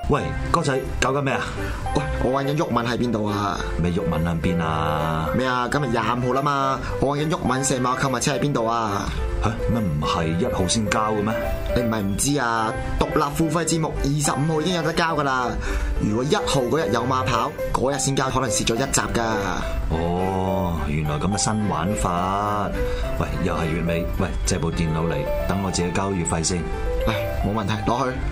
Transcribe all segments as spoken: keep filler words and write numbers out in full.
喂，哥仔搞緊咩啊？ 喂，我揾緊毓民喺邊度啊？ 咩毓民喺邊啊？ 咩啊？今日廿五號啦嘛，我揾緊毓民成碼購物車喺邊度啊？ 吓咩唔係一號先交嘅咩？ 你唔係唔知啊？獨立付費節目二十五號已經有得交噶啦。如果一號嗰日有馬跑，嗰日先交，可能蝕咗一集噶。 哦，原來咁嘅新玩法。喂，又係月尾，喂，借部電腦嚟，等我自己交月費先。 唉，冇問題，攞去。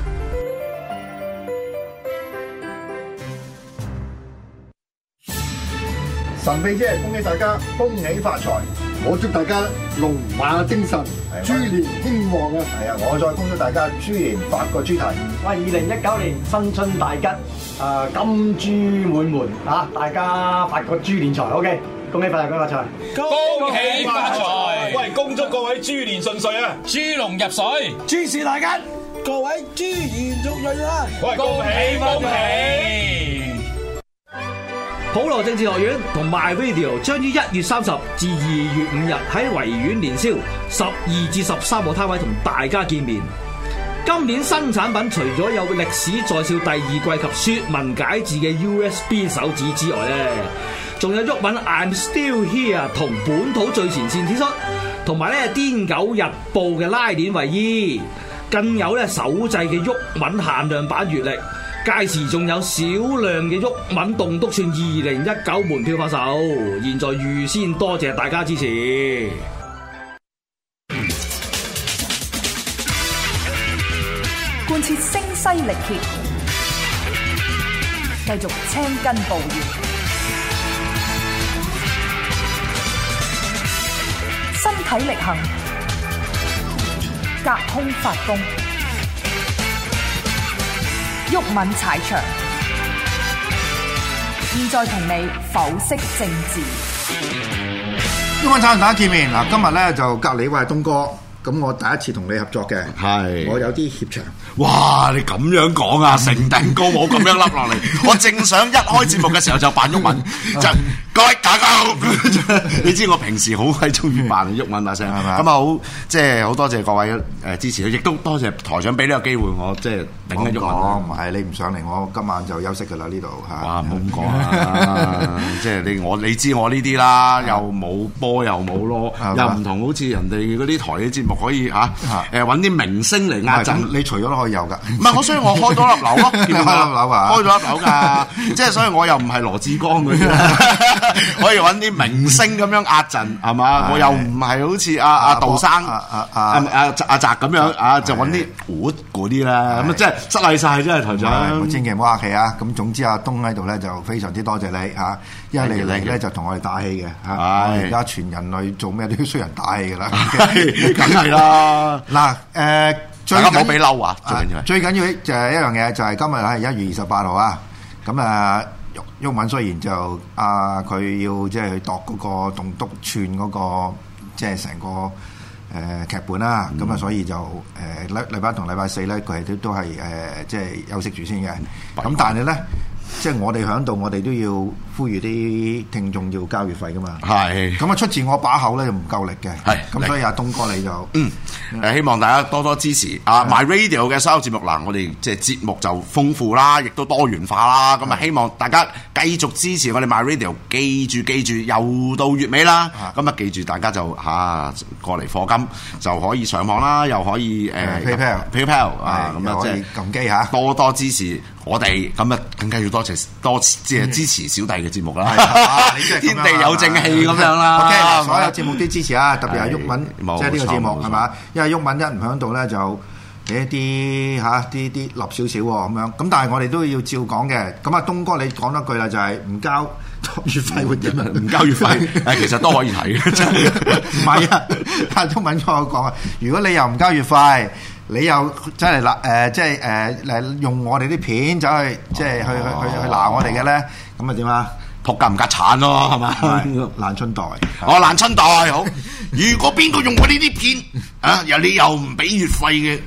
神秘姐，恭喜大家，恭喜發財！我祝大家龍馬精神，豬年興旺啊！係啊，我再恭祝大家豬年發個豬蹄。 喂，二零一九年新春大吉，誒、呃、金豬滿門啊！大家發個豬年財 ，OK， 恭喜發財，恭喜發財！ 恭喜發財！喂，恭祝各位豬年順遂啊！豬龍入水， 諸事大吉，各位豬年續運啊！ 喂，恭喜恭喜！ 普羅政治學院同 My Radio 將於一月三十至二月五日喺維園年宵十二至十三號攤位同大家見面。今年新產品除咗有歷史在笑第二季及說文解字嘅 U S B 手指之外咧，仲有毓民 I'm Still Here 同本土最前線 T 恤，同埋咧癲狗日報嘅拉鏈衛衣，更有咧手製嘅毓民限量版月曆。屆時仲有少量嘅毓民棟篤串二零一九門票發售，現在預先多謝大家支持。 貫徹聲嘶力竭，繼續青筋暴現，身體力行，隔空發功。毓民踩場，現在同你剖析政治。 毓民踩場大家見面嗱，今日咧就隔離位係東哥，咁我第一次同你合作嘅，係我有啲怯場。 哇！你咁樣講啊，成頂高帽咁樣笠落嚟，我正想一開節目嘅時候就扮毓民，就各位大家好。你知我平時好鬼中意扮毓民把聲係咪？咁啊好，即係好多謝各位誒支持，亦都多謝台長俾呢個機會我即係頂緊毓民。 唔係你唔上嚟，我今晚就休息㗎啦呢度嚇。 哇！唔好咁講啊！即係你我你知我呢啲啦，又冇波又冇囉，又唔同好似人哋嗰啲台啲節目可以嚇誒揾啲明星嚟壓陣。 你除咗都可以有㗎。 唔係我，所以我開多粒樓咯，見到開粒樓啊， 開咗粒樓㗎。即係所以我又唔係羅志光嗰啲，可以揾啲明星咁樣壓陣係嘛？我又唔係好似阿阿杜生、阿阿阿阿澤咁樣啊，就揾啲糊嗰啲啦。咁啊，即係失禮曬，真係台長。 千祈唔好客氣啊！咁總之阿東喺度咧就非常之多謝你嚇，一嚟嚟咧就同我哋打氣嘅嚇。而家全人類做咩都需要人打氣㗎啦， 梗係啦。 嗱誒。 最緊要俾嬲啊！最緊要最緊要就係一樣嘢，就係今日係一月二十八號啊！咁啊，毓民雖然就啊，佢要即係去度嗰個棟篤串嗰個即係成個誒劇本啦。咁啊，所以就誒禮禮拜一同禮拜四咧，佢係都都係誒即係休息住先嘅。咁但係咧，即係我哋響度，我哋都要呼籲啲聽眾要交月費噶嘛。係。咁啊，出自我把口咧就唔夠力嘅。係。咁所以阿東哥你就嗯誒，希望大家多多支持啊 My Radio 嘅所有節目嗱，我哋即係節目就豐富啦，亦都多元化啦。咁啊，希望大家繼續支持我哋 My Radio， 記住記住，又到月尾啦。咁啊，記住大家就嚇過嚟課金就可以上網啦，又可以誒 PayPal PayPal 啊，咁啊即係撳機嚇， 多多支持我哋，咁啊更加要多謝多即係支持小弟嘅節目啦。天地有正氣咁樣啦。 OK， 所有節目都支持啊，特別係毓民，即係呢個節目係嘛？因為毓民一唔喺度咧，就俾一啲嚇啲啲立少少喎咁樣。咁但係我哋都要照講嘅。咁啊，東哥你講多句啦，就係唔交月費會點啊？ 唔交月費誒，其實都可以睇嘅，真係唔係啊？阿毓民我講啊，如果你又唔交月費，你又真係嗱誒，即係誒誒用我哋啲片走去即係去去去去鬧我哋嘅咧，咁啊點啊？ 撲夾唔夾鏟咯，係嘛？ 爛春袋， 哦爛春袋好。如果邊個用我呢啲片啊，又你又唔俾月費嘅，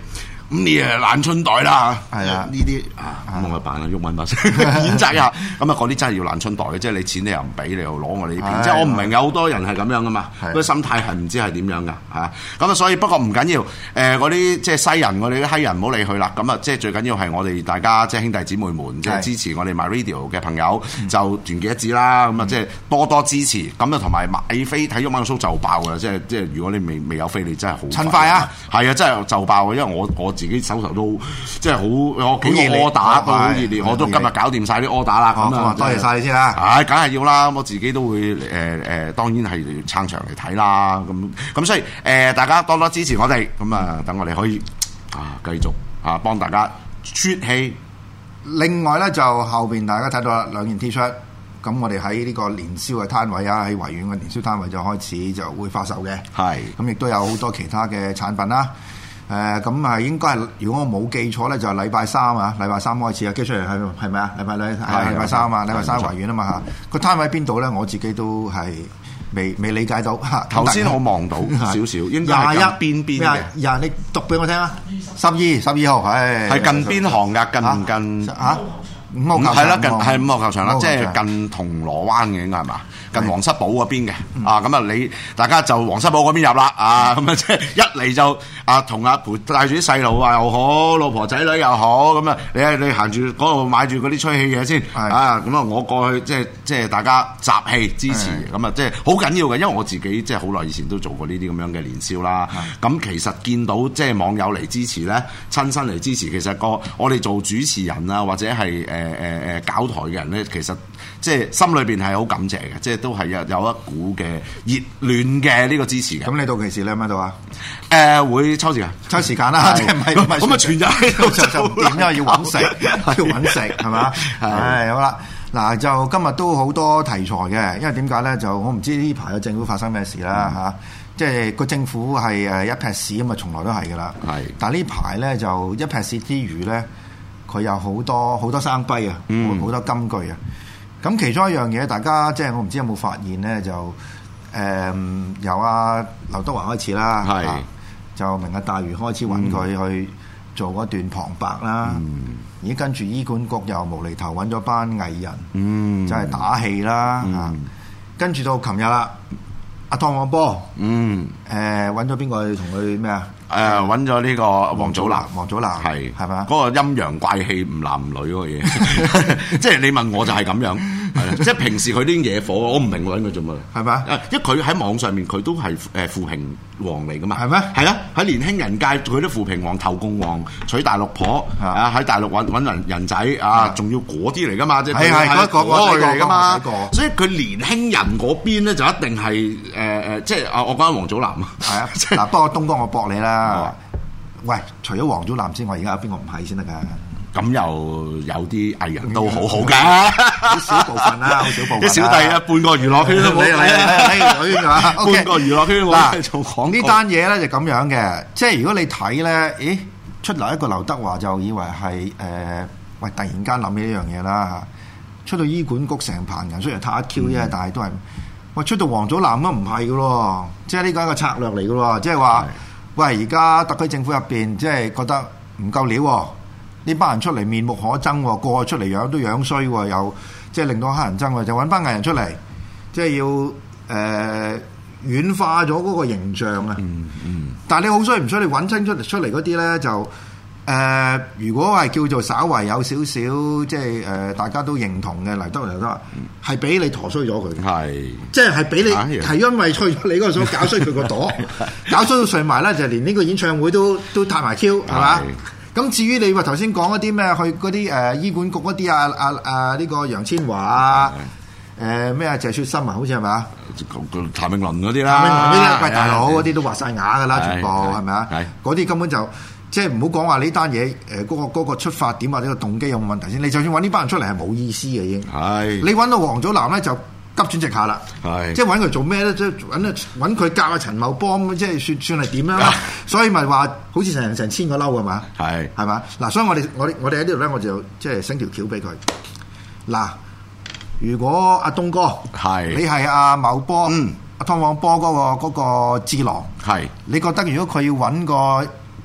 咁你誒爛春袋啦， 係啊呢啲啊咁我辦啊，鬱文把聲演責下，咁啊嗰啲真係要爛春袋嘅，即係你錢你又唔俾，你又攞我哋呢邊，即係我唔明有好多人係咁樣噶嘛，嗰個心態係唔知係點樣噶嚇，咁啊所以不過唔緊要，誒嗰啲即係西人，我哋啲閪人唔好理佢啦，咁啊即係最緊要係我哋大家即係兄弟姊妹們，即係支持我哋 MyRadio 嘅朋友就團結一致啦，咁啊即係多多支持，咁啊同埋買飛睇鬱文 show 就爆噶，即係即係如果你未未有飛，你真係好趁快啊！ 係啊，真係就爆啊！因為我我自己手頭都即係好有幾個 order 都好熱烈，我都今日搞掂晒啲 order 啦。咁啊， 多謝晒你先啦。 唉，梗係要啦，我自己都會誒誒，當然係撐場嚟睇啦。咁咁所以誒，大家多多支持我哋，咁啊，等我哋可以啊繼續啊幫大家出氣。 另外咧，就後邊大家睇到啦，兩件 T 恤。咁我哋喺呢個年宵嘅攤位啊，喺維園嘅年宵攤位就開始就會發售嘅。係，咁亦都有好多其他嘅產品啦。誒，咁係應該係，如果我冇記錯咧，就係禮拜三啊，禮拜三開始啊，寄出嚟係係咪啊？禮拜禮係禮拜三啊，禮拜三維園啊嘛嚇。個攤位邊度咧？我自己都係未未理解到嚇。 頭先我望到少少，應該係近邊邊嘅。 廿，你讀俾我聽啊！十二十二號，係係近邊行㗎？近唔近嚇？五號球場係啦，近係五號球場啦，即係近銅鑼灣嘅應該係嘛？近皇室堡嗰邊嘅啊，咁啊你大家就皇室堡嗰邊入啦啊，咁啊即係一嚟就啊同阿陪帶住啲細路啊又好，老婆仔女又好，咁啊你你行住嗰度買住嗰啲吹氣嘢先啊，咁啊我過去即係即係大家集氣支持，咁啊即係好緊要嘅，因為我自己即係好耐以前都做過呢啲咁樣嘅年宵啦。咁其實見到即係網友嚟支持咧，親身嚟支持，其實個我哋做主持人啊或者係誒誒誒搞台嘅人咧，其實即係心裏邊係好感謝嘅，即係都係有有一股嘅熱戀嘅呢個支持嘅。 咁你到期時你喺邊度啊？ 誒會抽時間， 抽時間啦，即係唔係唔係咁啊？全日喺度就就點？因為要揾食，要揾食係嘛？係好啦。嗱就今日都好多題材嘅，因為點解咧？就我唔知呢排嘅政府發生咩事啦嚇。即係個政府係誒一撇屎咁啊，從來都係㗎啦。係。但係呢排咧就一撇屎之餘咧，佢有好多好多生悲啊，好、嗯、多金句啊。咁其中一樣嘢，大家即係我唔知有冇發現咧，就誒、呃、由阿劉德華開始啦，係、啊、就明日大嶼開始揾佢去做嗰段旁白啦。而、嗯、跟住醫管局又無厘頭揾咗班藝人，嗯，就係打戲啦。嗯啊、跟住到琴日啦，阿湯王波，嗯，誒揾咗邊個去同佢咩啊？誒揾咗呢個王祖藍， 王祖藍係係嘛？ 嗰個陰陽怪氣唔男唔女嗰個嘢，即係你問我就係咁樣，係即係平時佢啲野火，我唔明揾佢做乜，係咪？因為佢喺網上面佢都係誒扶貧王嚟噶嘛，係咩？係啊，喺年輕人界佢都扶貧王、投共王、娶大陸婆啊，喺大陸揾揾人人仔啊，仲要嗰啲嚟噶嘛，即係係係嗰個嚟噶嘛，所以佢年輕人嗰邊咧就一定係誒誒，即係啊！我講緊王祖藍啊， 係啊，嗱，不過東哥我駁你啦。喂，除咗王祖藍之外，而家有邊個唔係先得㗎？ 咁又有啲藝人都好好㗎， 好少部分啦，好少部分。 啲小弟啊，半個娛樂圈都冇， 你你你女㗎嘛？ 半個娛樂圈嗱，做講呢單嘢咧就咁樣嘅，即係如果你睇咧，咦出嚟一個劉德華就以為係誒，喂突然間諗起呢樣嘢啦嚇，出到醫管局成棚人，雖然太 Q 啫，但係都係喂出到王祖藍都唔係㗎咯，即係呢個係一個策略嚟㗎咯，即係話。喂，而家特區政府入邊即係覺得唔夠料喎，呢班人出嚟面目可憎喎，個個出嚟樣都樣衰喎，又即係令到黑人憎喎，就揾班藝人出嚟，即係要誒、呃、軟化咗嗰個形象啊。嗯嗯。但係你好衰唔衰？你揾親出嚟出嚟嗰啲咧就誒、呃，如果係叫做稍為有少少即係誒、呃，大家都認同嘅黎德黎德，係俾你陀衰咗佢嘅，係即係係俾你係因為吹咗你嗰個所搞衰佢個朵，搞衰到碎埋咧，就連呢個演唱會都都塌埋 Q 係嘛？咁至於你話頭先講嗰啲咩去嗰啲誒醫管局嗰啲啊啊啊呢個楊千嬅啊誒咩啊謝雪心啊，好似係咪啊？ 譚詠麟嗰啲啦， 譚詠麟嗰啲喂大佬嗰啲都畫晒牙㗎啦，全部係咪啊？嗰啲根本就。即係唔好講話呢單嘢，誒嗰個嗰個出發點或者個動機有冇問題先。你就算揾呢班人出嚟係冇意思嘅已經。係。你揾到王祖藍咧就急轉直下啦。係。即係揾佢做咩咧？即係揾揾佢教阿陳茂波，即係算算係點樣啦？所以咪話好似成成千個嬲係嘛？係。係嘛？嗱，所以我哋我我哋喺呢度咧，我就即係升條橋俾佢。嗱，如果阿東哥係你係阿茂波，嗯，阿湯王波嗰個嗰個智囊，係，你覺得如果佢要揾個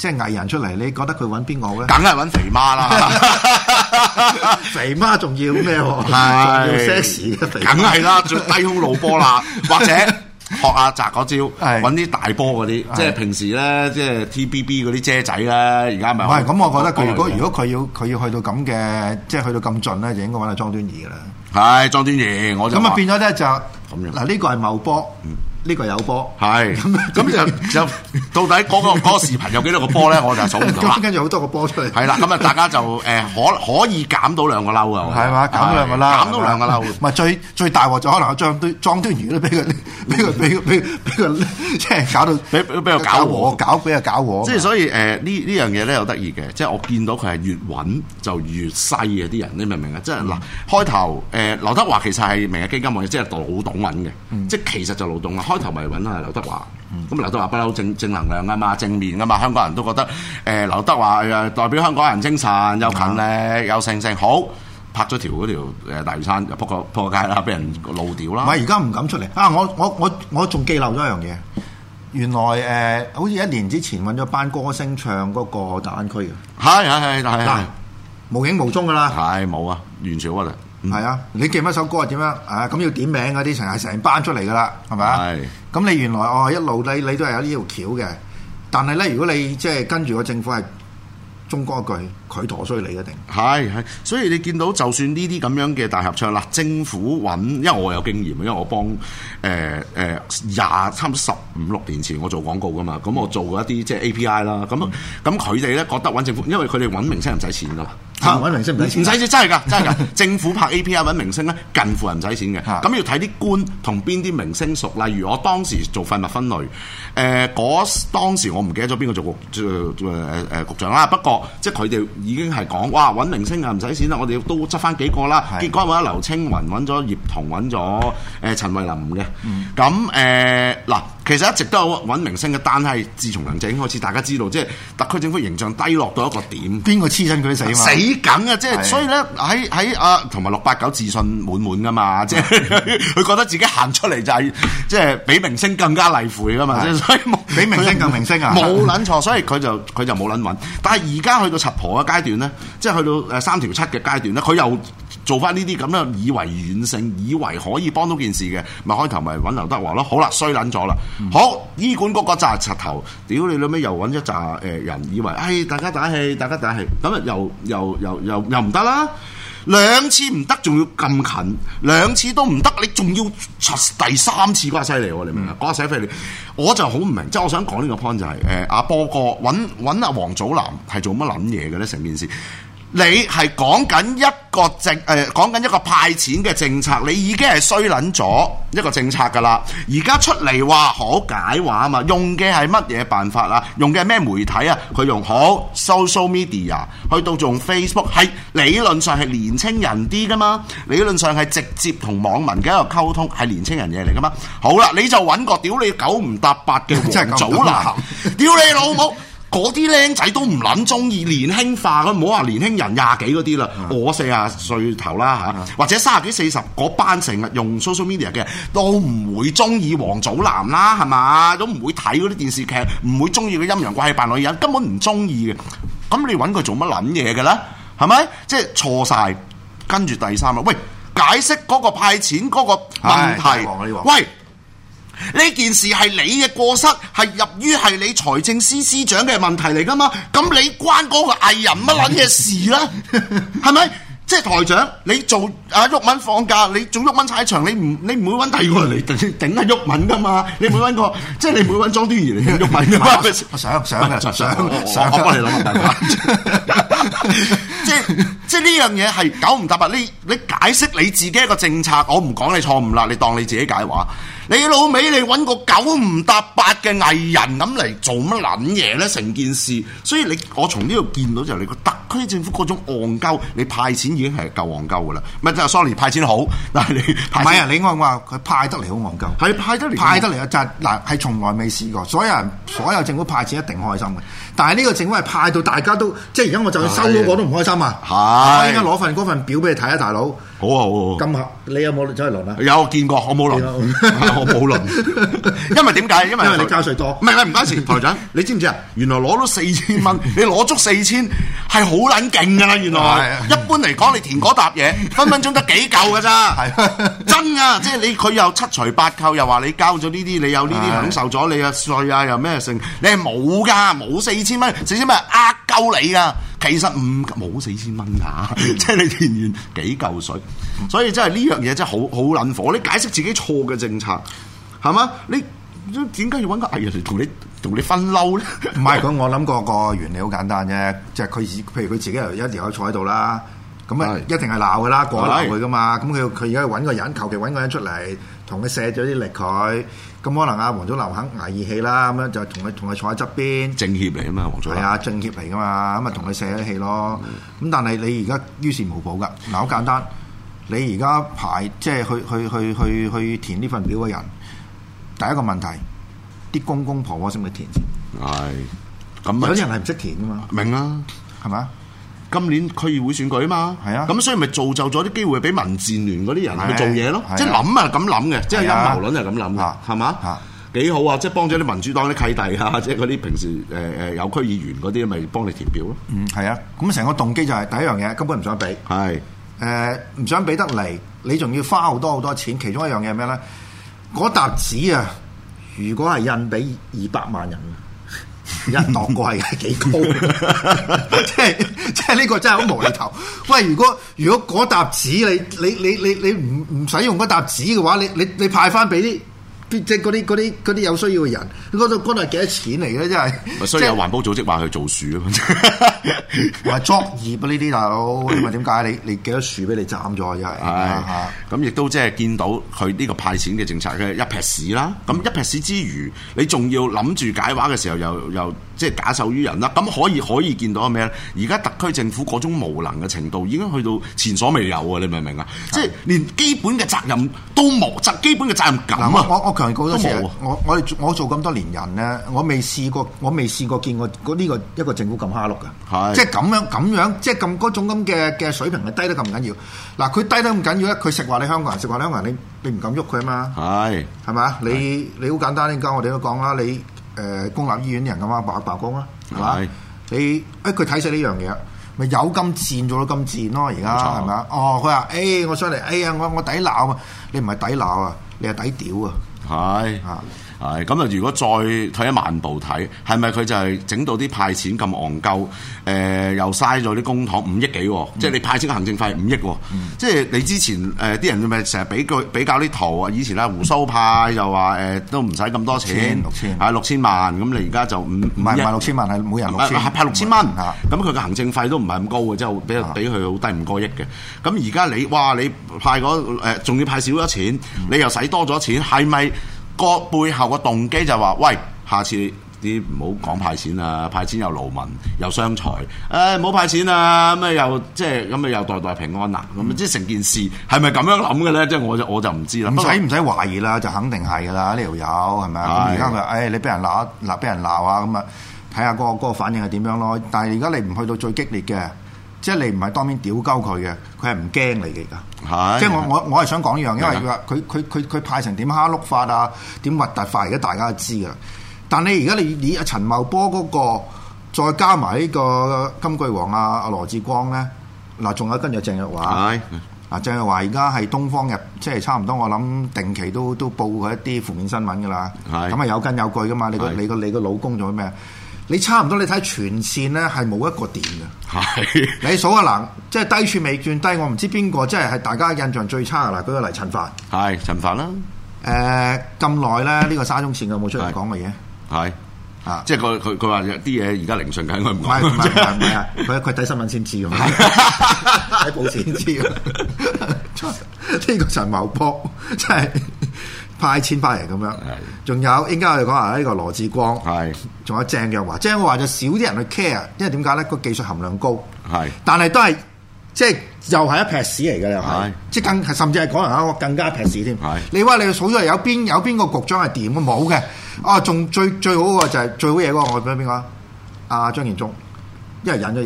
即係藝人出嚟，你覺得佢揾邊個好咧？ 梗係揾肥媽啦， 肥媽仲要咩喎？仲係要 sexy 嘅肥媽， 梗係啦，最低胸露波啦，或者學阿澤嗰招，揾啲大波嗰啲，即係平時咧，即係 T B B 嗰啲姐仔咧，而家咪唔係咁，我覺得佢如果如果佢要佢要去到咁嘅，即係去到咁盡咧，就應該揾阿莊端儀噶啦。 係莊端儀，我就咁啊變咗咧就咁樣嗱，呢個係茂波。呢個有波， 係咁咁就就到底嗰個嗰個視頻有幾多個波咧？我就數唔到啦。 跟住好多個波出嚟。 係啦，咁啊大家就誒可可以減到兩個嬲啊！ 係嘛，減到兩個嬲， 減到兩個嬲。 唔係最最大鑊就可能阿莊端莊端儀都俾佢俾佢俾佢俾俾佢即係搞到俾俾佢搞和， 搞俾佢搞和。 即係所以誒呢呢樣嘢咧有得意嘅，即係我見到佢係越穩就越細嘅啲人，你明唔明啊？即係嗱開頭誒劉德華其實係明日基金喎，即係老董揾嘅，即係其實就老董啊。開頭咪揾啊劉德華，咁劉德華不嬲正正能量啊嘛，正面噶嘛，香港人都覺得誒劉德華誒代表香港人精神，又勤力又成成好，拍咗條嗰條誒大嶼山又撲個撲個街啦，俾人露屌啦。 唔係而家唔敢出嚟啊！我我我我仲記漏咗一樣嘢，原來誒、呃、好似一年之前揾咗班歌星唱嗰個大灣區嘅， 係係係係係無影無蹤噶啦， 係冇啊，完全冇啦。 係、嗯、啊，你記唔記首歌係點樣啊？咁要點名嗰啲成係成班出嚟噶啦，係咪啊？係。咁你原來哦一路你你都係有呢條橋嘅，但係咧如果你即係跟住個政府係中嗰句，佢陀衰你一定係係。所以你見到就算呢啲咁樣嘅大合唱啦，政府揾，因為我有經驗，因為我幫誒誒廿差唔多十五六年前我做廣告噶嘛，咁我做過一啲即係 A P I 啦，咁咁佢哋咧覺得揾政府，因為佢哋揾明星唔使錢噶嘛。 嚇揾明星唔使錢， 唔使錢真係㗎，真係㗎！政府拍 A P I 揾明星咧，近乎係唔使錢嘅。咁要睇啲官同邊啲明星熟。例如我當時做廢物分類，誒、呃、嗰當時我唔記得咗邊個做局誒誒誒局長啦。不過即係佢哋已經係講，哇揾明星啊唔使錢啦，我哋都執翻幾個啦。結果揾咗劉青雲，揾咗葉童，揾咗誒陳慧琳嘅。咁誒嗱，其實一直都有揾明星嘅，但係自從梁振英開始，大家知道即係特區政府形象低落到一個點，邊個黐親佢死嘛？死梗啊！即係所以咧，喺喺啊同埋六八九自信滿滿噶嘛，即係佢覺得自己行出嚟就係即係比明星更加厲害噶嘛，所以冇比明星更明星啊！ 冇撚錯，所以佢就佢就冇撚揾。但係而家去到柒婆嘅階段咧，即係去到誒三條七嘅階段咧，佢又做翻呢啲咁樣以為軟性，以為可以幫到件事嘅，咪開頭咪揾劉德華咯。好啦，衰撚咗啦。嗯、好，醫管局嗰紮柒頭，屌你老尾又揾一紮誒人，以為誒、哎、大家打氣，大家打氣，咁啊又又又又又唔得啦。兩次唔得，仲要咁近，兩次都唔得，你仲要第三次瓜犀利喎！你明唔明？瓜犀利，我就好唔明，即係我想講呢個 point 就係、是、誒阿波哥揾揾阿王祖藍係做乜撚嘢嘅咧？成件事。你係講緊一個政誒講緊一個派錢嘅政策，你已經係衰撚咗一個政策㗎啦。而家出嚟話好解話啊嘛，用嘅係乜嘢辦法啊？用嘅係咩媒體啊？佢用好 social media， 去到用 Facebook， 係理論上係年青人啲㗎嘛。理論上係直接同網民嘅一個溝通，係年青人嘢嚟㗎嘛。好啦，你就揾個屌你九唔搭八嘅王祖藍，屌你老母！嗰啲僆仔都唔撚中意年輕化，咁唔好話年輕人廿幾嗰啲啦，嗯、我四十歲頭啦嚇，嗯、或者三十幾四十嗰班成日用 social media 嘅都唔會中意王祖藍啦，係嘛？都唔會睇嗰啲電視劇，唔會中意個陰陽怪氣扮女人，根本唔中意嘅。咁你揾佢做乜撚嘢嘅咧？係咪？即係錯晒。跟住第三啦，喂，解釋嗰個派錢嗰個問題，喂。呢件事係你嘅過失，係入於係你財政司司長嘅問題嚟噶嘛？咁你關嗰個藝人乜撚嘢事啦？係咪？即係台長，你做阿毓民放假，你做毓民踩場，你唔你唔會揾第二個人嚟頂頂阿毓民噶嘛？你唔會揾個，即係你唔會揾莊端儀嚟頂毓民噶嘛？ 我想想嘅，想想我幫你諗下辦法。即係即係呢樣嘢係九唔搭八，你你解釋你自己一個政策，我唔講你錯誤啦，你當你自己解話。你老味，你揾個九唔搭八嘅藝人咁嚟做乜撚嘢咧？成件事，所以你我從呢度見到就係你個特區政府嗰種戇鳩，你派錢已經係夠戇鳩噶啦。唔係就 sorry 派錢好，但係你唔係啊？你應該話佢派得嚟好戇鳩，係派得嚟派得嚟啊！就係嗱係從來未試過，所有人所有政府派錢一定開心嘅。但係呢個政府係派到大家都即係而家我就算收嗰個都唔開心啊！係我應該攞份嗰份表俾你睇啊，大佬。 好啊好啊。 咁合，你有冇走去輪啊？ 有見過，我冇輪，我冇輪。因為點解？因為因為你交稅多。 唔係唔關事，台長，你知唔知啊？原來攞到四千蚊，你攞足四千係好撚勁㗎啦！原來一般嚟講，你填嗰沓嘢分分鐘得幾嚿㗎咋？真啊！即係你佢又七除八扣，又話你交咗呢啲，你有呢啲享受咗，你嘅稅啊又咩剩，你係冇㗎，冇四千蚊，四千蚊係呃鳩你㗎。其實唔冇四千蚊㗎，即係你填完幾嚿水，所以真係呢樣嘢真係好好撚火。你解釋自己錯嘅政策係嘛？你點解要揾個藝人嚟同你同你分嬲咧？ 唔係佢，我諗過個原理好簡單啫，即係佢譬如佢自己又一條友坐喺度啦，咁啊一定係鬧㗎啦，過鬧佢㗎嘛。咁佢佢而家揾個人，求其揾個人出嚟同佢卸咗啲力佢。咁可能阿黃祖藍肯捱義氣啦，咁樣就同佢同佢坐喺側邊。 政協嚟啊嘛，黃祖藍。係啊，政協嚟噶嘛，咁啊同佢卸咗氣咯。咁、嗯、但係你而家於事無補噶。嗱，好簡單，你而家排即係去去去去去填呢份表嘅人，第一個問題，啲公公婆婆識唔識填先？ 係。咁有啲人係唔識填噶嘛？ 明啊， 係嘛？ 今年區議會選舉啊嘛，係啊，咁所以咪造就咗啲機會俾民建聯嗰啲人去做嘢咯，即係諗啊咁諗嘅，即係陰謀論係咁諗嘅，係嘛？幾好啊！即係幫咗啲民主黨啲契弟啊，即係嗰啲平時誒誒有區議員嗰啲，咪幫你填表咯。 嗯，係啊，咁成個動機就係第一樣嘢根本唔想俾， 係誒唔想俾得嚟，你仲要花好多好多錢。其中一樣嘢係咩咧？嗰沓紙啊，如果係印俾二百萬人。一當過係幾高，即係即係呢個真係好無厘頭。喂，如果如果嗰沓紙你你你你你唔唔使用嗰沓紙嘅話，你你你派翻俾啲即係嗰啲嗰啲嗰啲有需要嘅人，嗰度嗰度係幾多錢嚟嘅？真係， 所以有環保組織話去做樹啊嘛， 話作業啊呢啲大佬，因為點解你你幾多樹俾你斬咗啊？真係， 係咁亦都即係見到佢呢個派錢嘅政策嘅一撇屎啦。咁一撇屎之餘，你仲要諗住解話嘅時候，又又即係假手於人啦。咁可以可以見到咩咧？而家特區政府嗰種無能嘅程度已經去到前所未有啊！你明唔明啊？即係連基本嘅責任都冇，責基本嘅責任感啊！ 我我強調好多次，我我哋我做咁多年人咧，我未試過，我未試過見過嗰呢個一個政府咁蝦碌嘅，即係咁樣咁樣，即係咁嗰種咁嘅嘅水平係低得咁緊要。嗱，佢低得咁緊要咧，佢食話你香港人，食話你香港人，你你唔敢喐佢啊嘛，係係咪？你你好簡單，而家我哋都講啦，你誒、呃、公立醫院啲人咁啊罷罷工啦，係嘛？你誒佢睇死呢樣嘢，咪有咁賤做到咁賤咯，而家係咪啊？哦，佢話誒我上嚟，哎呀我我抵鬧啊，你唔係抵鬧啊，你係抵屌啊！ 係啊，係咁啊！如果再退一萬步睇，係咪佢就係整到啲派錢咁戇鳩？誒、呃，又嘥咗啲公帑五億幾、哦嗯，即係你派錢嘅行政費五億、哦嗯，即係你之前誒啲、呃、人咪成日比較比較啲圖啊！以前咧胡鬚派又話誒、呃、都唔使咁多錢，六千係六千萬，咁你而家就五唔係六千萬係每人六千，係派六千蚊，咁佢嘅行政費都唔係咁高嘅，即係比比佢好低唔過億嘅。咁而家你哇你派嗰誒仲要派少咗錢，嗯、你又使多咗錢，係咪？個背後個動機就話：喂，下次啲唔好講派錢啊，派錢又勞民又傷財，誒唔好派錢啊，咁啊又即係咁啊又代代平安啦，咁、嗯、即係成件事係咪咁樣諗嘅咧？即係我就我就唔知啦。唔使唔使懷疑啦，就肯定係噶啦，呢條友係咪啊？而家佢誒你俾人鬧鬧俾人鬧啊，咁啊睇下嗰個嗰個反應係點樣咯。但係而家你唔去到最激烈嘅。即係你唔係當面屌鳩佢嘅，佢係唔驚你嘅㗎。即係我我我係想講呢樣，因為佢話佢佢佢佢派成點蝦碌法啊，點核突法，而家大家都知㗎。但你而家你你阿陳茂波嗰、嗰個，再加埋呢個金句王啊阿羅致光咧，嗱仲有跟住鄭若驊。係嗱鄭若驊而家係東方日，即係差唔多我諗定期都都報佢一啲負面新聞㗎啦。咁啊有根有據㗎嘛？你個你個你個老公做咩？你差唔多，你睇全線咧係冇一個點嘅。係你數下嗱，即係低處未見低，我唔知邊個，即係係大家印象最差嘅嗱。舉個例，陳帆係陳帆啦。誒咁耐咧，呢、呢個沙中線有冇出嚟講嘅嘢？係啊，即係佢佢佢話有啲嘢而家聆訊緊，佢唔講。唔係唔係唔係啊！佢佢睇新聞先知㗎，睇報紙先知㗎。呢個陳茂波真係。派錢派嚟咁樣，仲有應該我哋講下呢個羅致光，係，仲有鄭若驊。鄭若驊就少啲人去 care，因為點解咧？個技術含量高，係，但係都係即係又係一撇屎嚟嘅，又係，即係更甚至係可能一個更加一撇屎添。係，你話你數咗有邊有邊個局長係掂嘅冇嘅？啊，仲最最好嘅就係、是、最好嘢嗰個，我俾邊個？阿張建宗，因為隱咗形。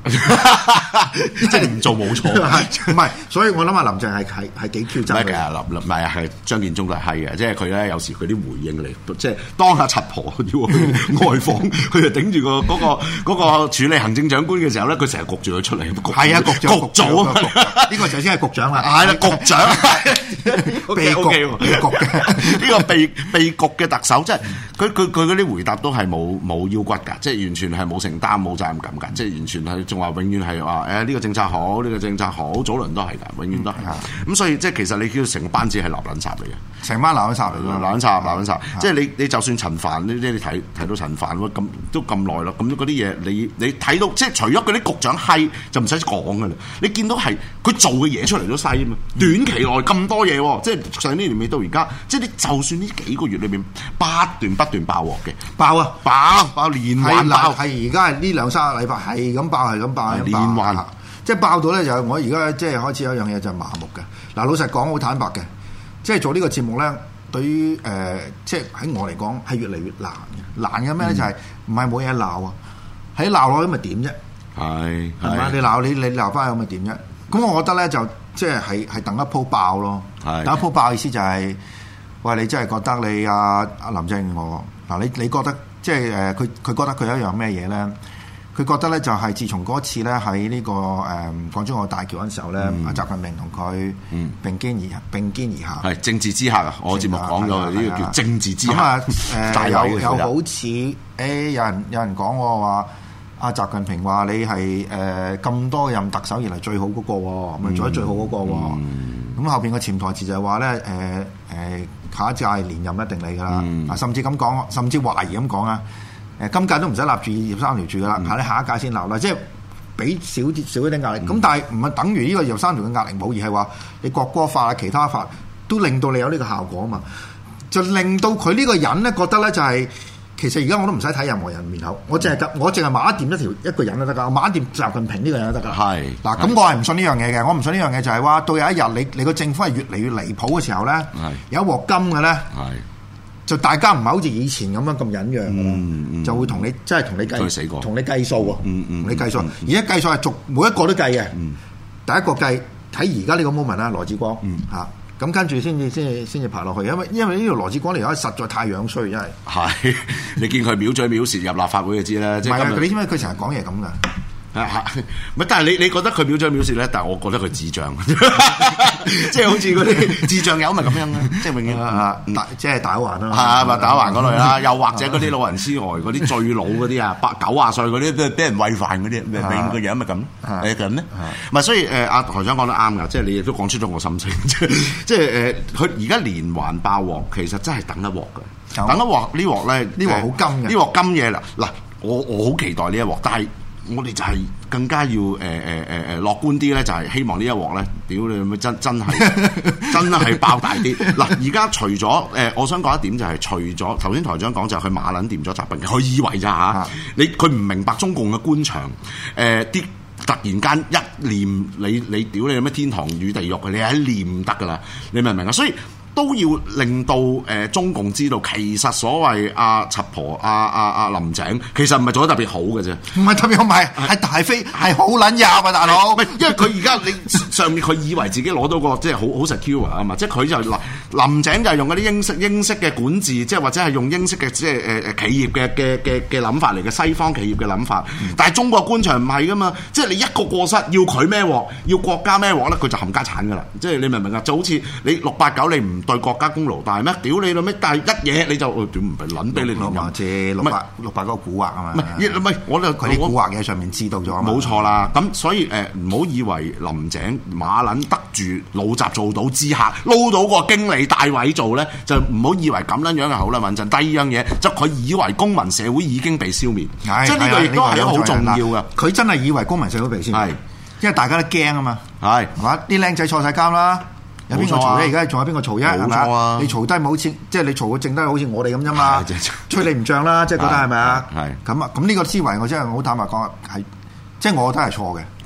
即係唔做冇錯， 唔係，所以我諗下林鄭係係係幾 Q 真嘅。 唔係嘅，林唔係啊，係張建宗都係閪嘅，即係佢咧有時佢啲回應嚟，即係當下柒婆要去外訪，佢就頂住個嗰個嗰個處理行政長官嘅時候咧，佢成日焗住佢出嚟。係啊，局長局組啊， 呢個就先係局長啦。 係啦，局長被局嘅呢個被被局嘅特首，即係佢佢佢嗰啲回答都係冇冇腰骨㗎，即係完全係冇承擔冇責任感㗎，即係完全係仲話永遠係話誒呢個政策好，呢個政策好，早輪都係㗎，永遠都係。咁所以即係其實你叫成個班子係垃圾嚟嘅， 成班垃圾嚟㗎， 垃圾垃圾，即係你你就算陳帆呢啲你睇睇到陳帆咁都咁耐啦，咁嗰啲嘢你你睇到即係除咗嗰啲局長閪就唔使講㗎啦，你見到係佢做嘅嘢出嚟都細啊嘛，短期內咁多嘢喎，即係上呢年尾到而家，即係你就算呢幾個月裏面不斷不斷爆鑊嘅， 爆啊爆爆連環爆， 係而家係呢兩三個禮拜係咁爆係咁爆， 連環即係爆到咧就我而家即係開始有一樣嘢就係麻木嘅。嗱老實講好坦白嘅，即係做呢個節目咧，對於誒、呃、即係喺我嚟講係越嚟越難嘅。難嘅咩咧就係唔係冇嘢鬧啊，喺鬧落咁咪點啫？係係嘛？你鬧你你鬧翻咁咪點啫？咁我覺得咧就即係係係等一鋪爆咯。等一鋪爆意思就係、是，喂你真係覺得你阿阿林鄭月娥嗱你你覺得即係誒佢佢覺得佢有一樣咩嘢咧？佢覺得咧就係自從嗰次咧喺呢個誒港珠澳大橋嗰陣時候咧，阿、嗯、習近平同佢並肩而並肩而下，係政治之客啊！我節目講咗呢個叫政治之客。咁啊誒有有好似誒、欸、有人有人講我話阿習近平話你係誒咁多任特首以嚟最好嗰、那個喎，咪、嗯、做得最好嗰、那個喎。咁、嗯、後邊個潛台詞就係話咧誒誒下一屆連任一定嚟㗎啦。啊、嗯、甚至咁講，甚至懷疑咁講啊！誒今屆都唔使立住二十三條住噶啦，係、嗯、你下一屆先立啦，即係俾少啲少一啲壓力。咁、嗯、但係唔係等於呢個二十三條嘅壓力冇，而係話你國歌法啊、其他法都令到你有呢個效果啊嘛，就令到佢呢個人咧覺得咧就係、是、其實而家我都唔使睇任何人面口，我淨係我淨係馬一掂一條一個人都得㗎，我馬一掂習近平呢個人都得㗎。係嗱，咁我係唔信呢樣嘢嘅，我唔信呢樣嘢就係話到有一日你你個政府係越嚟越離譜嘅時候咧，有一鑊金嘅咧。就大家唔係好似以前咁樣咁忍讓、嗯嗯、就會同你即係同你計同你計數喎，同、嗯嗯、你計數。而、嗯、家計數係逐每一個都計嘅、嗯。第一個計睇而家呢個 moment 啦，羅致光嚇，咁、嗯啊、跟住先至先至先至爬落去，因為因為呢個羅致光嚟講實在太樣衰，真係。係你見佢藐嘴藐舌入立法會就知啦。唔係啊，你知唔知佢成日講嘢咁㗎？唔係，但係你你覺得佢藐嘴藐舌咧？但係我覺得佢智障，即係好似嗰啲智障友咪咁樣咧，即係永遠啊，即係打橫啦，係咪打橫嗰類啦？又或者嗰啲老人痴呆嗰啲最老嗰啲啊，八九啊歲嗰啲俾俾人餵飯嗰啲，永遠個樣咪咁，係咁咧。唔係，所以誒阿台長講得啱㗎，即係你亦都講出咗我心情，即係誒佢而家連環爆鑊，其實真係等一鑊嘅，等一鑊呢鑊咧，呢鑊好金嘅，呢鑊金嘢啦。嗱，我我好期待呢一鑊，但係。我哋就係更加要誒誒誒誒樂觀啲咧，就係希望呢一鑊咧，屌你咁真真係真係爆大啲。嗱，而家除咗誒、呃，我想講一點就係、是，除咗頭先台長講就係佢馬撚掂咗習近平，佢以為咋嚇？你佢唔明白中共嘅官場誒啲、呃、突然間一念你你屌你有咩天堂與地獄，你係一念得噶啦，你明唔明啊？所以。都要令到誒、呃、中共知道，其實所謂阿柒婆阿阿阿林鄭，其實唔係做得特別好嘅啫，唔係特別好，唔係係大飛係好撚入啊，大佬！唔係因為佢而家你上面佢以為自己攞到個即係好好 secure 啊嘛，即係佢就嗱林鄭就係用嗰啲英式英式嘅管治，即係或者係用英式嘅即係誒誒企業嘅嘅嘅嘅諗法嚟嘅西方企業嘅諗法，嗯、但係中國官場唔係噶嘛，即係你一個過失要佢孭鑊，要國家孭鑊咧，佢就冚家產噶啦，即係你明唔明啊？就好似你六八九你唔對國家功勞大咩？屌你老味！但係一嘢你就點唔係撚俾你連任？借六百六百個蠱惑啊嘛！唔係唔係，我哋佢啲蠱惑嘢上面知道咗。冇錯啦，咁所以誒唔好以為林鄭馬撚得住老習做到之下，撈到個經理大位做咧，就唔好以為咁撚樣嘅好啦穩陣。第二樣嘢就佢以為公民社會已經被消滅，即係呢個亦都係好重要嘅。佢真係以為公民社會被消滅，因為大家都驚啊嘛。係係嘛？啲僆仔坐晒監啦。有邊個嘈咧？而家仲有邊個嘈啫？係咪啊？你嘈低冇似，即係你嘈個正低好似我哋咁啫嘛。吹你唔漲啦，即係覺得係咪啊？係咁啊！咁呢個思維我真係好坦白講係，即係我覺得係錯嘅。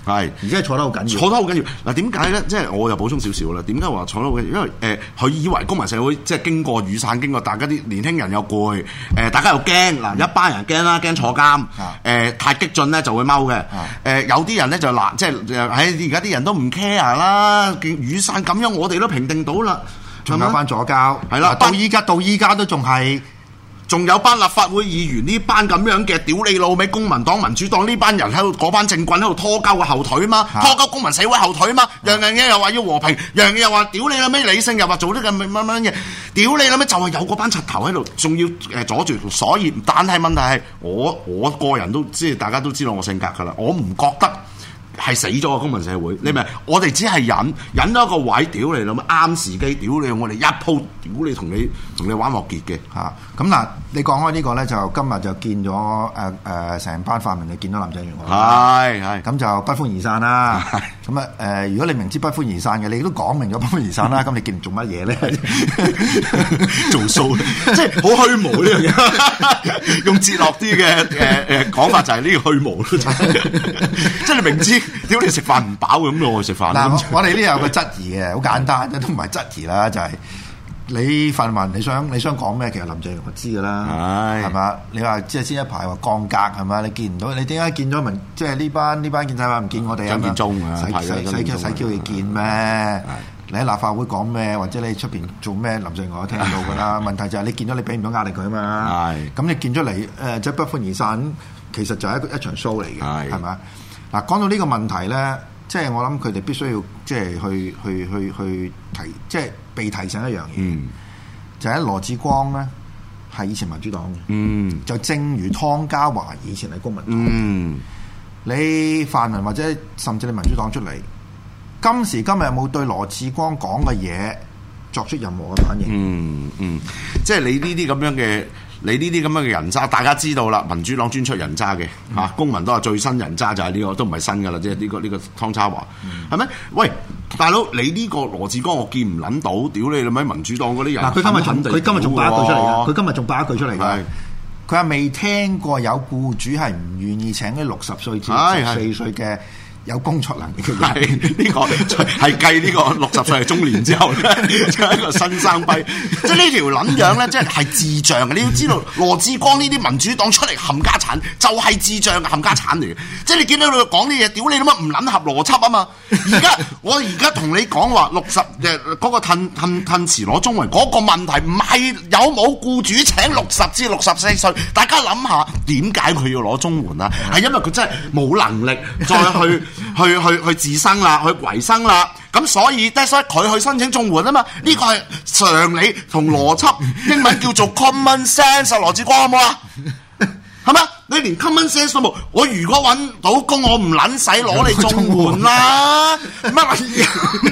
係， 而且係坐得好緊要， 坐得好緊要。嗱點解咧？即係我又補充少少啦。點解話坐得好緊要？因為誒，佢、呃、以為公民社會即係經過雨傘，經過大家啲年輕人又攰，誒、呃、大家又驚嗱，一班人驚啦，驚坐監，誒、呃、太激進咧就會踎嘅，誒、呃、有啲人咧就嗱，即係誒而家啲人都唔 care 啦，雨傘咁樣我哋都平定到啦， 仲有班左膠，係啦，到依家到依家都仲係。 仲有班立法會議員呢班咁樣嘅屌你老味，公民黨、民主黨呢班人喺度，嗰班政棍喺度拖鳩個後腿嘛，拖鳩公民社會後腿嘛，樣樣嘢又話要和平，樣樣嘢又話屌你老味理性，又話做啲咁乜乜嘢，屌你老味就係有嗰班柒頭喺度，仲要誒阻住，所以但係問題係我我個人都即係大家都知道我性格㗎啦，我唔覺得。係死咗個公民社會，你明？我哋只係忍忍到一個位，屌你老母啱時機，屌你我哋一鋪，屌你同你同你玩落結嘅嚇。咁嗱，你講開呢個咧，就今日就見咗誒誒成班泛民就見到林鄭月娥，係係，咁就不歡而散啦。咁啊誒，如果你明知不歡而散嘅，你都講明咗不歡而散啦，咁你見做乜嘢咧？ 做數，即係好虛無呢樣嘢。用哲學啲嘅誒誒講法就係呢個虛無咯，即係你明知。屌你食飯唔飽咁，我去食飯。 嗱，我哋呢有個質疑嘅，好簡單，都唔係質疑啦，就係、是、你泛民你想你想講咩？其實林鄭我知噶啦，係嘛？你話即係先一排話降格係嘛？你見唔到？你點解見咗民？即係呢班呢班建制派唔見我哋啊？ 張建宗啊， 使使使使叫你見咩？你喺立法會講咩？或者你出邊做咩？林鄭我聽到噶啦。問題就係你見咗你俾唔到壓力佢啊嘛。咁你見咗嚟誒，即係不歡而散，其實就係一個一場 show 嚟嘅，係咪？嗱，講到呢個問題咧，即係我諗佢哋必須要即係去去去去提，即係被提醒一樣嘢，嗯、就係羅致光咧係以前民主黨嘅，嗯、就正如湯家驊以前係公民黨。嗯、你泛民或者甚至你民主黨出嚟，今時今日有冇對羅致光講嘅嘢作出任何嘅反應？嗯嗯，即係你呢啲咁樣嘅。你呢啲咁樣嘅人渣，大家知道啦。民主黨專出人渣嘅嚇，嗯、公民都係最新人渣就係呢、呢個，都唔係新噶啦，即係呢個呢、呢個湯家驊，係咪、嗯？喂，大佬，你呢個羅致光我見唔撚到，屌你老味民主黨嗰啲人。嗱，佢今日仲佢今日仲爆一句出嚟㗎，佢今日仲爆一句出嚟㗎。佢話未聽過有僱主係唔願意請啲六十歲至十四歲嘅。有工作能力嘅人，係呢個係計呢個六十歲係中年之後咧，就係一個新生輝。即係呢條撚樣咧，即係係智障嘅。你要知道，羅致光呢啲民主黨出嚟冚家產，就係、是、智障嘅冚家產嚟嘅。即係你見到佢講啲嘢，屌你乜唔撚合邏輯啊嘛！而家我而家同你講話六十誒嗰個褪褪褪遲攞綜援嗰個問題，唔係有冇僱主請六十至六十四歲？大家諗下點解佢要攞綜援啊？係因為佢真係冇能力再去。去去去自生啦，去維生啦，咁所以得所以佢去申請綜援啊嘛，呢個係常理同邏輯，英文叫做 common sense 啊，羅致光好唔好啊？係咪？你連 common sense 都冇，我如果揾到工，我唔撚使攞你綜援啦，乜嘢？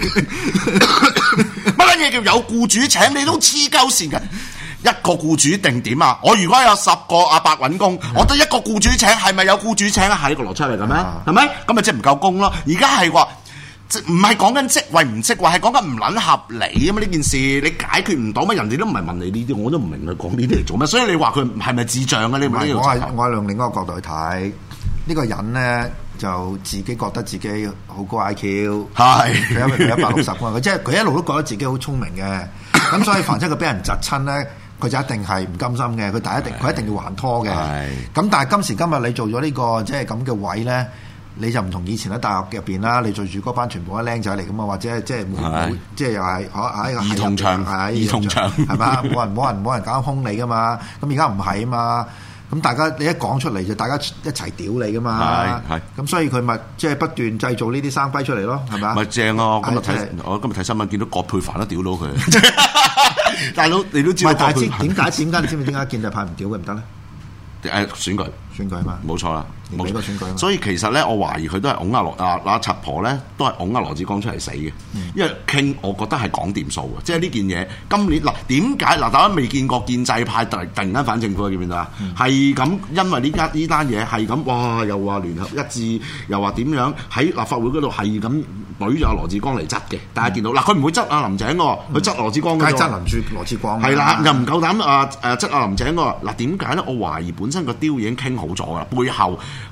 乜撚嘢叫有僱主請你都黐鳩線嘅？一個僱主定點啊！我如果有十個阿伯揾工，我得一個僱主請，係咪有僱主請啊？係呢個邏輯嚟嘅咩？係咪？咁咪即係唔夠工咯？而家係話，唔係講緊職位唔職位，係講緊唔撚合理啊嘛！呢件事你解決唔到咩？人哋都唔係問你呢啲，我都唔明佢講呢啲嚟做咩？所以你話佢係咪智障啊？你唔係我係我係用另一個角度去睇呢、呢個人咧，就自己覺得自己好高 I Q， 係佢因為佢一百六十個，佢即係佢一路都覺得自己好聰明嘅，咁所以凡係佢俾人窒親咧。佢就一定係唔甘心嘅，佢第一定佢一定要還拖嘅。咁但係今時今日你做咗呢個即係咁嘅位咧，你就唔同以前喺大學入邊啦。你做住嗰班全部都僆仔嚟噶嘛，或者即係冇即係又係喺個兒童場，係兒童場係嘛？冇人冇人冇人搞兇你噶嘛。咁而家唔係啊嘛。咁大家你一講出嚟就大家一齊屌你噶嘛。係咁所以佢咪即係不斷製造呢啲生輝出嚟咯，係咪啊？咪正啊！今日睇我今日睇新聞見到葛珮帆都屌到佢。大佬，你都知道點解？點解？點解？你知唔知點解建制派唔屌佢唔得咧？誒選舉選舉啊嘛，冇錯啦，冇錯個選舉啊嘛。所以其實咧，我懷疑佢都係拱阿羅阿阿柒婆咧，都係拱阿羅致光出嚟死嘅。嗯、因為傾，我覺得係講掂數嘅，即係呢件嘢。今年嗱點解嗱？大家未見過建制派突突然間反政府，見唔見到啊？係咁、嗯，因為呢家呢單嘢係咁，哇！又話聯合一致，又話點樣喺立法會嗰度係咁懟住阿羅致光嚟質嘅。大家見到嗱，佢唔、嗯、會質阿林鄭喎，佢質羅致光嘅。梗係質林住羅致光。係啦，又唔夠膽啊誒質阿林鄭喎。嗱點解咧？我懷疑本身個雕已經傾好咗噶啦，背後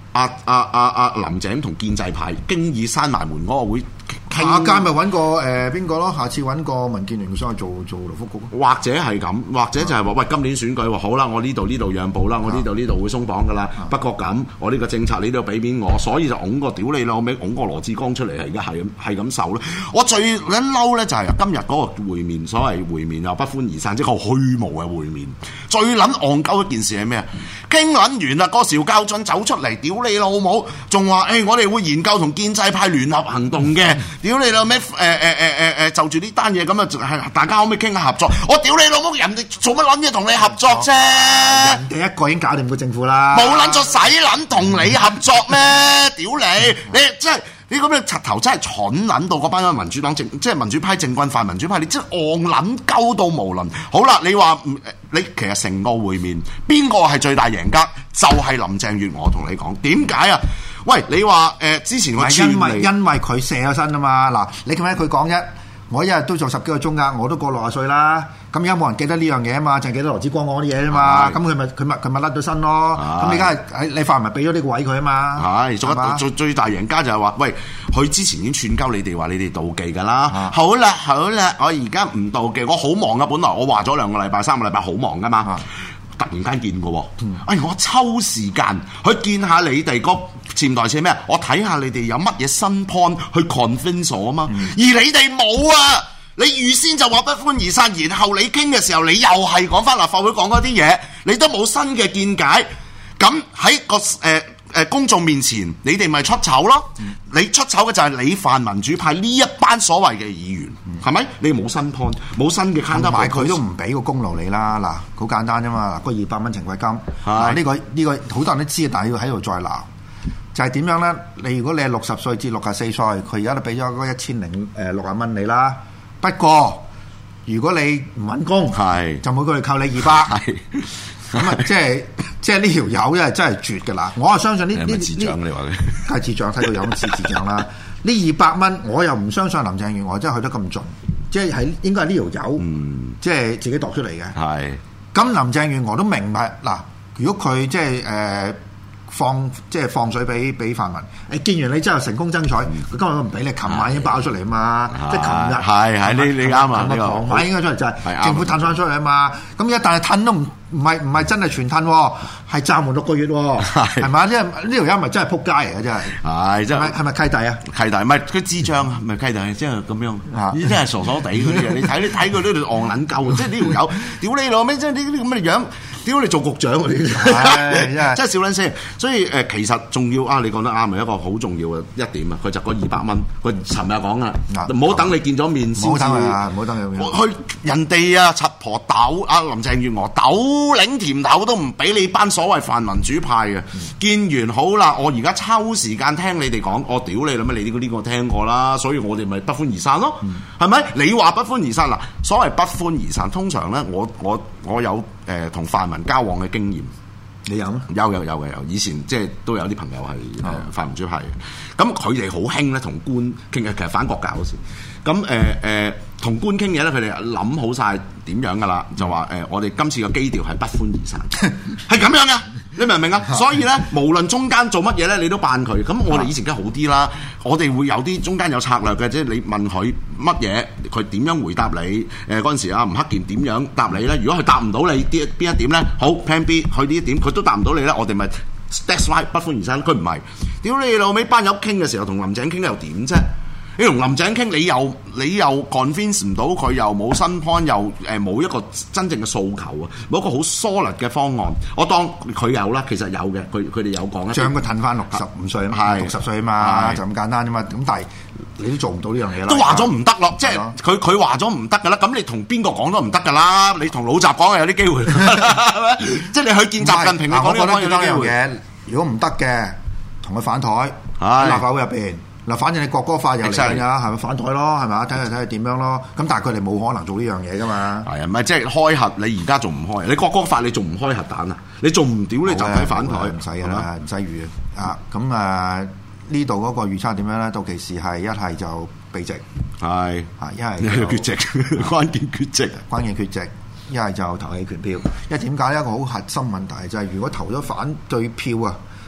阿阿阿阿林鄭同建制派經已閂埋門嗰個會。 下屆咪揾個誒邊個咯？下次揾個民建聯上去做做勞福局， 或者係咁，或者就係話喂，今年選舉好啦，我呢度呢度讓步啦，我呢度呢度會鬆綁噶啦。 啊、 不過咁，我呢個政策你都要俾面我，所以就拱個屌你老味，拱個羅致光出嚟，而家係咁係咁受咯。我最撚嬲咧就係今日嗰個會面，所謂會面又不歡而散，即係個虛無嘅會面。最撚戇鳩一件事係咩啊？傾撚完啦，個邵家臻走出嚟，屌你老母，仲話誒我哋會研究同建制派聯合行動嘅，屌你老咩？誒誒誒誒誒，就住呢單嘢咁啊，係大家可唔可以傾下合作？我屌你老母，人哋做乜撚嘢同你合作啫？ 人哋一個已經搞掂個政府啦， 冇撚咗使撚同你合作咩？屌你！你真係你咁樣柒頭真係蠢撚到嗰班民主黨政，即係民主派政軍泛民主派，你真係戇撚鳩到無論。好啦，你話你其實成個會面邊個係最大贏家？就係、是、林鄭月娥同你講點解啊？喂，你話誒、呃、之前我串你， 因為因為佢卸咗身啊嘛。嗱，你咁樣佢講啫，我一日都做十幾個鐘噶，我都過六十歲啦。咁而家冇人記得呢樣嘢啊嘛，淨係記得羅致光講啲嘢啊嘛。咁佢咪佢咪佢咪甩咗身咯。咁你而家係你泛民俾咗呢個位佢啊嘛。 係，最最最大贏家就係話，喂，佢之前已經串鳩你哋話你哋妒忌㗎啦。啊、好啦好啦，我而家唔妒忌，我好忙啊。本來我話咗兩個禮拜、三個禮拜好忙㗎嘛。啊突然間見嘅喎，哎，我抽時間去見下你哋個潛台詞咩？我睇下你哋有乜嘢新 point 去 convince 我啊嘛，嗯、而你哋冇啊！你預先就話不歡而散，然後你傾嘅時候，你又係講翻立法會講嗰啲嘢，你都冇新嘅見解。咁喺個誒誒、呃、公眾面前，你哋咪出醜咯？嗯、你出醜嘅就係你泛民主派呢一班所謂嘅議員，係咪、嗯？你冇新 point，冇新嘅 counter，同埋佢都唔俾個功勞你啦。嗱，好簡單啫嘛。嗱，個二百蚊懲罰金，嗱呢個呢個好多人都知，但係要喺度再鬧，就係點樣咧？你如果你係六十歲至六十四歲，佢而家都俾咗嗰一千零誒六十蚊你啦。不過如果你唔揾工，係是就每個月扣你二百。咁啊，即係即係呢條友咧，真係絕噶啦！我啊相信呢呢呢，係智障你話佢，係智障，睇到有乜似智障啦？呢二百蚊，我又唔相信林鄭月娥真係去得咁盡，即係喺應該係呢條友，嗯、即係自己度出嚟嘅。係咁是，林鄭月娥都明白嗱，如果佢即係誒。呃放即係放水俾俾泛民，誒見完你之後成功爭取，佢、嗯、今日都唔俾你，琴晚已經爆出嚟啊嘛，即係琴日係係你你啱啊，呢個傍晚應該出嚟就係政府褪翻出嚟啊嘛，咁一但係褪都唔唔係唔係真係全褪喎，係暫緩六個月喎，係嘛？因為呢條友咪真係撲街嚟嘅真係，係真係係咪契弟啊？契弟唔係佢智障啊，唔係契弟，即係咁樣，已經係傻傻地嗰啲嘢，你睇你睇佢呢條戇撚鳩，即係呢條友，屌你老味，即係呢啲咁嘅樣。屌你做局長嗰啲，真係少撚聲。所以誒、呃，其實仲要啊，你講得啱，係一個好重要嘅一點啊。佢就嗰二百蚊，佢尋日講啊，唔好等你見咗面先至。唔好等啊！唔好等佢。佢人哋啊，柒婆豆啊，林鄭月娥豆領甜頭都唔俾你班所謂泛民主派嘅。嗯、見完好啦，我而家抽時間聽你哋講，我屌你啦咩？你呢個呢個聽過啦，所以我哋咪不歡而散咯，係咪、嗯？你話不歡而散嗱，所謂不歡而散，通常咧，我我我有誒同泛民交往嘅經驗，你有咩？有有有嘅有，以前即係都有啲朋友係誒泛民主派嘅，咁佢哋好興咧同官傾嘅，其實反國教嗰時，咁誒誒同官傾嘢咧，佢哋諗好晒點樣噶啦，就話誒、呃、我哋今次嘅基調係不歡而散，係咁樣嘅，你明唔明啊？所以咧，無論中間做乜嘢咧，你都扮佢。咁我哋以前梗係好啲啦，我哋會有啲中間有策略嘅，即係你問佢乜嘢，佢點樣回答你？誒嗰陣時啊，吳克儉點樣答你咧？如果佢答唔到你啲邊一點咧，好 Plan B，佢呢一點佢都答唔到你咧，我哋咪 that's right 不歡而散。佢唔係，屌你老味班友傾嘅時候，同林鄭傾又點啫？你同林鄭傾，你又你又 convince 唔到佢，又冇新 point，又誒冇一個真正嘅訴求啊，冇一個好 solid 嘅方案。我當佢有啦，其實有嘅，佢佢哋有講。將佢褪翻六十五歲啊嘛，六十歲啊嘛，就咁簡單啫嘛。咁但係你都做唔到呢樣嘢啦。都話咗唔得咯，即係佢佢話咗唔得噶啦。咁你同邊個講都唔得噶啦。你同老習講係有啲機會，即係你去見習近平，你講呢個有啲機會。如果唔得嘅，同佢反台喺立法會入邊。嗱，反正你國歌法又嚟緊㗎，係咪反台咯？係咪？睇下睇下點樣咯？咁但係佢哋冇可能做呢樣嘢㗎嘛？係啊，唔係即係開核，你而家仲唔開？你國歌法你仲唔開核彈啊？你仲唔屌你就睇反台？唔使㗎啦，唔使預啊！咁啊，呢度嗰個預測點樣咧？到期時係一係就避席，係啊，一係就缺席，關鍵缺席，關鍵缺席，一係就投棄權票。因為點解一個好核心問題就係如果投咗反對票啊？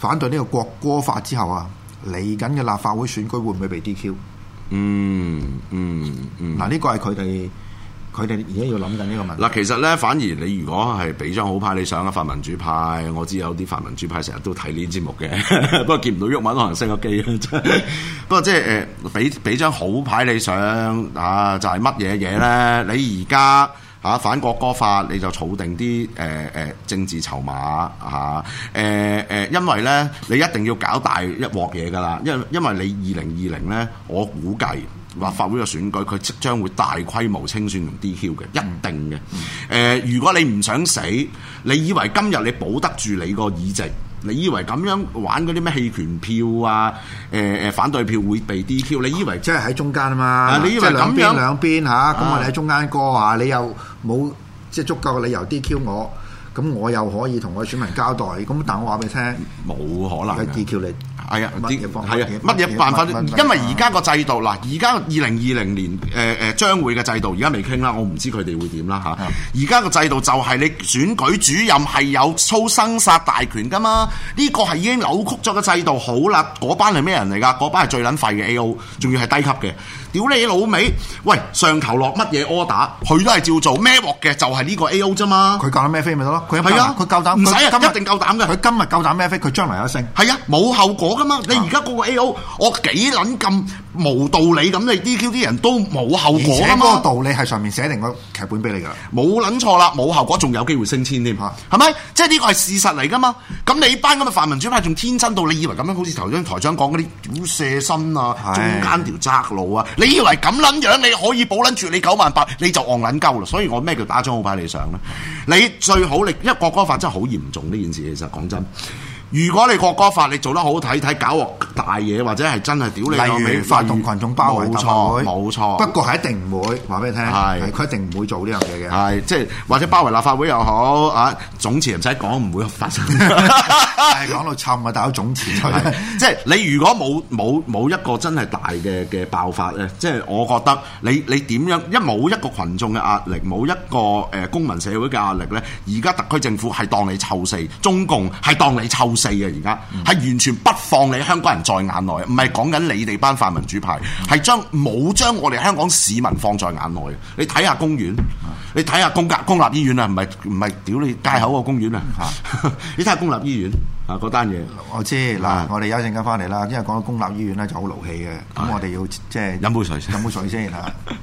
反對呢個國歌法之後啊，嚟緊嘅立法會選舉會唔會被 D Q？ 嗯嗯嗯。 嗱，呢個係佢哋。佢哋而家要諗緊呢個問題。嗱， 其實咧，反而你如果係俾張好牌你上嘅泛民主派，我知有啲泛民主派成日都睇呢啲節目嘅，不過見唔到鬱文可能升咗機啦。不過即係誒，俾俾張好牌你上啊，就係乜嘢嘢咧？你而家嚇反國歌法，你就儲定啲誒誒政治籌碼嚇誒誒，因為咧你一定要搞大一鑊嘢㗎啦，因因為你二零二零咧，我估計。立法會嘅選舉，佢即將會大規模清算同 D Q 嘅，一定嘅。誒、呃，如果你唔想死，你以為今日你保得住你個議席，你以為咁樣玩嗰啲咩棄權票啊、誒、呃、誒反對票會被 D Q？你以為即係喺中間啊嘛？ 啊你以為咁樣兩邊兩邊嚇，咁我哋喺中間過啊，你又冇即係足夠嘅理由 D Q 我，咁我又可以同我選民交代。咁但我話俾你聽， 冇可能嘅 D Q 你。 係啊，啲係啊，乜嘢辦法？因為而家個制度嗱，而家二零二零年誒誒、呃、將會嘅制度，而家未傾啦，我唔知佢哋會點啦嚇。而家個制度就係你選舉主任係有操生殺大權噶嘛？呢、這個係已經扭曲咗個制度。好啦，嗰班係咩人嚟㗎？嗰班係最撚廢嘅 A O， 仲要係低級嘅。屌你老味！喂，上頭落乜嘢 order，佢都係照做。孭鑊嘅就係呢個 A O 啫嘛。佢夠膽孭飛咪得咯？佢係啊，佢夠膽唔使啊，一定夠膽嘅。 佢今日夠膽孭飛，佢將來有勝。 係啊，冇後果噶嘛。你而家個個 A O， 我幾撚咁無道理咁，你 D Q 啲人都冇後果噶嘛。 而且嗰個道理係上面寫定個劇本俾你㗎。 冇撚錯啦，冇後果仲有機會升遷添，係咪？即係呢個係事實嚟噶嘛。咁你班咁嘅泛民主派仲天真到你以為咁樣好似頭先台長講嗰啲屌射身啊，中間條窄路啊，你以為咁撚樣你可以保撚住你九萬八，你就戇撚鳩啦。所以我咩叫打張好牌你上咧？你最好你因為國歌法真係好嚴重呢件事，其實講真。如果你國歌法你做得好睇睇，搞鑊大嘢或者係真係屌你老味， 例如發動群眾包圍冇錯冇錯。 不過係一定唔會話俾你聽，係佢一定唔會做呢樣嘢嘅。係即係或者包圍立法會又好啊，總辭唔使講，唔會發生。 係講到沉啊，打到總辭出嚟。 即係你如果冇冇冇一個真係大嘅嘅爆發咧，即係我覺得你你點樣一冇一個群眾嘅壓力，冇一個誒、呃、公民社會嘅壓力咧，而家特區政府係當你臭四，中共係當你臭四嘅，而家係完全不放你香港人在眼內，唔係講緊你哋班泛民主派，係將冇將我哋香港市民放在眼內。你睇下公園，你睇下公立公立醫院啊，唔係唔係屌你街口個公園啊，你睇下公立醫院啊嗰單嘢。 我知嗱，我哋休陣間翻嚟啦，因為講到公立醫院咧就好勞氣嘅，咁我哋要即係飲杯水先， 飲杯水先嚇。